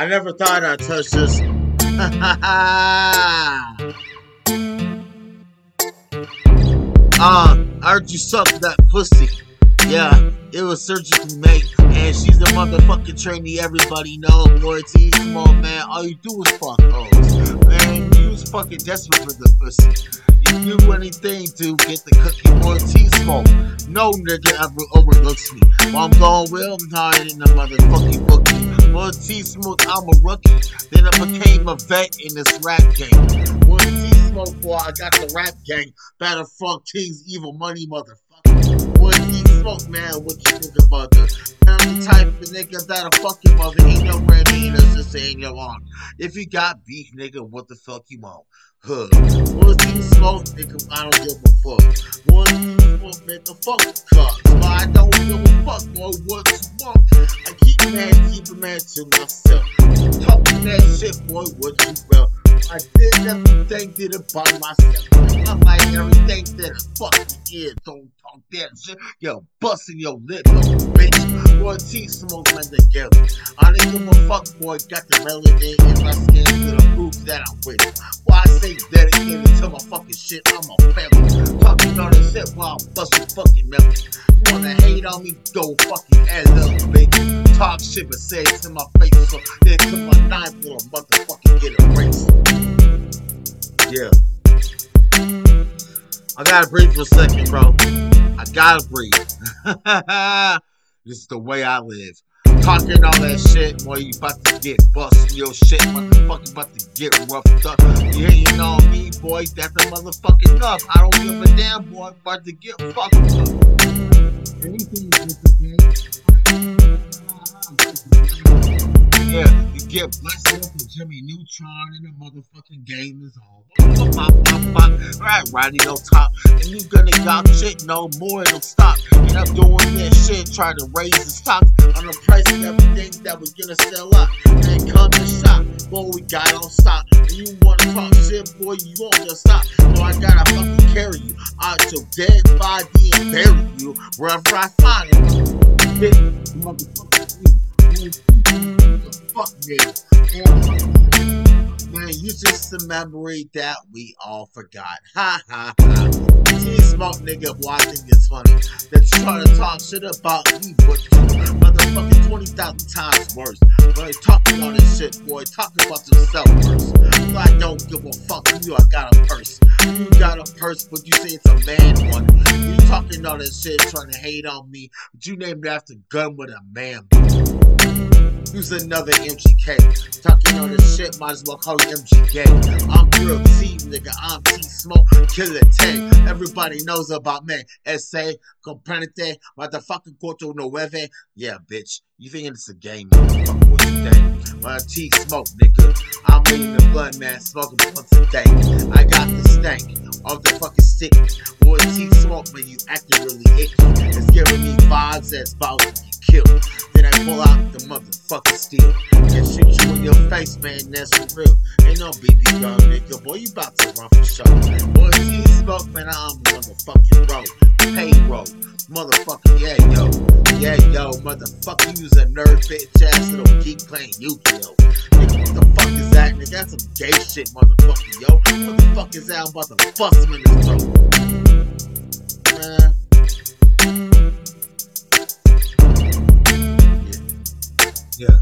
I never thought I'd touch this. I heard you suck that pussy. Yeah, it was surgically made, and she's a motherfucking trainee. Everybody know, boy. T Smoke, man. All you do is fuck hoes, man. You was fucking desperate for the pussy. You do anything to get the cookie, boy. T Smoke. No nigga ever overlooks me. While I'm going well, I'm hiding in the motherfucking bookie. Boy, T Smoke, I'm a rookie. Then I became a vet in this rap game. Boy, T Smoke, boy, I got the rap gang. Better fuck King's Evil Money, motherfucker. Boy, T Smoke, man, what you think about this? I'm the type of nigga that'll fuck your mother. Ain't no readiness, just saying you're on. If you got beef, nigga, what the fuck you want? Huh. Boy, T Smoke, nigga, I don't give a fuck. Boy, T Smoke, nigga, fuck the cops. But I don't give a fuck, boy, what you want. I keep it mad to myself. Talking that shit, boy, what you will. I did everything, did it by myself. I'm like everything that I fucking is. Don't talk that shit. Yo, busting your lip, bitch. Boy, T Smoke went together. I didn't give a fuck, boy. Got the melanin in my skin to the proof that I'm with it. Why I say dedicated to my fucking shit, I'm a family. Talking all this shit while I'm busting fucking melon. You wanna hate on me? Go fucking ass up, bitch. Talk shit but say it to my face, so then to my knife will motherfucking get erased. Yeah. I gotta breathe for a second, bro. I gotta breathe. This is the way I live. Talking all that shit, boy, you about to get busted. Your shit, motherfucking about to get roughed up. You hating on me, boy, that's a motherfucking up. I don't give a damn, boy, about to get fucked up. Anything is the yeah, you get blessed up with Jimmy Neutron and the motherfucking game is on. Right, riding on top. And you gonna got shit no more, it'll stop. And I'm doing this shit, trying to raise the stock on the price of everything that we're gonna sell up. And come and shop, boy, we got on stock. And you wanna talk shit, boy, you won't just stop. So I gotta fucking carry you out your dead body and bury you wherever I find it. Hit motherfucking fuck nigga. Man, you just a memory that we all forgot. Ha ha ha. T Smoke nigga, boy, I think it's funny that you try to talk shit about me, but you motherfucking 20,000 times worse. Boy, talking all this shit, boy, talking about yourself first. Well, I don't give a fuck you, I got a purse. You got a purse, but you say it's a man one. You talking all this shit, trying to hate on me, but you named after gun with a man. Who's another MGK? Talking all this shit, might as well call you MGK. I'm real T, nigga. I'm T Smoke, Killer Tank. Everybody knows about me. Ese, comprende, motherfucking cuatro nueve. Yeah, bitch. You thinking it's a game, motherfucker? What you think? Well, T Smoke, nigga. I'm eating the blood, man. Smoking once a day. I got the stank off the fucking stick. Boy, T Smoke, man, you acting really icky. It's giving me vibes that's about to get killed. Then I pull out the motherfucking steel and shoot you in your face, man, that's for real. Ain't no BB gun, nigga, boy, you about to run for sure. Boy, T Smoke, man, I'm motherfucking road. Payroll, motherfucking, yeah, yo, motherfucker, you was a nerd, bitch ass little geek playing Yu-Gi-Oh! Nigga, what the fuck is that, nigga? That's some gay shit, motherfucker, yo. What the fuck is that? I'm about to bust him in his throat. Man. Yeah.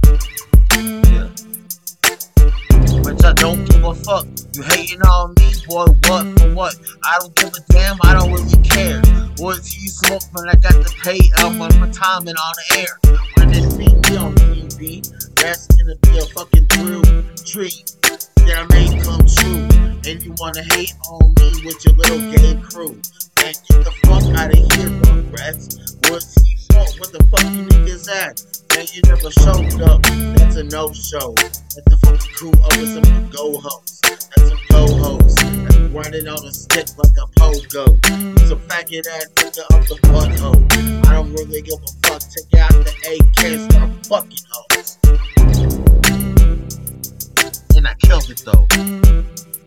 But I don't give a fuck. You hating on me, boy, what for what? I don't give a damn, I don't really care. Boy, T Smoke, man, I got to pay out my time and on the air. When they see me on TV, that's gonna be a fucking thrill treat that I made come true. And you wanna hate on me with your little game crew. Man, get the fuck out of here, Rugrats. Boy, T Smoke, what the fuck you niggas at? Man, you never showed up, that's a no-show. That's the fucking crew over some go-hoes. That's some go-hoes. That's running on a stick like a pogo. You's a faggot ass nigga of the butthole. I don't really give a fuck, take out the AK and start fucking hoes. And I killed it though.